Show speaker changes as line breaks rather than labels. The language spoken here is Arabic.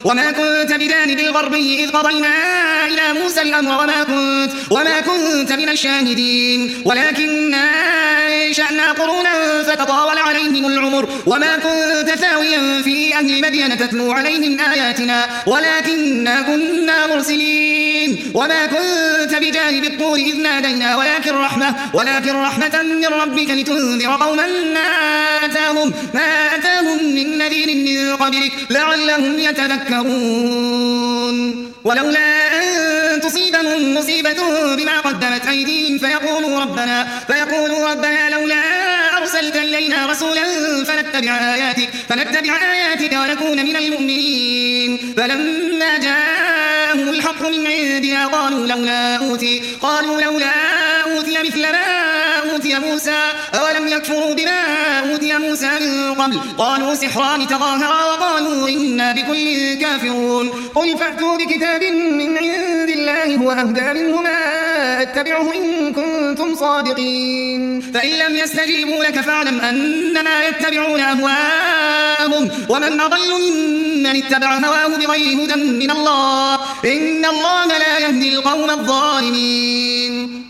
وما كنت بجانب الغربي إذ قضينا إلى موسى الأمر وما كنت من الشاهدين ولكننا أنشأنا قرونا فتطاول عليهم العمر وما كنت ثاويا في أهل مدين تتلو عليهم آياتنا ولكننا كنا مرسلين وما كنت بجانب الطور إذ نادينا ولكن رحمة من ربك لتنذر قوما ما أتاهم من نذير من قبلك لعلهم يتذكرون ولولا أن تصيبهم مصيبة بما قدمت أيديهم فيقولوا ربنا لولا أرسلت إلينا رسولا فنتبع آياتك ونكون من المؤمنين فلما جاءهم الحق من عندنا قالوا لولا أوتي مثل ما أوتي موسى أولم يكفروا بما أوتي موسى من قبل قالوا سحران تظاهرا وقالوا إنا بكل كافرون قل فأتوا بكتاب من عند الله هو أهدى منهما أتبعه إن كنتم صادقين فإن لم يستجيبوا لك فاعلم أنما يتبعون أهواءهم ومن أضل ممن اتبع هواه بغير هدى من الله إن الله لا يهدي القوم الظالمين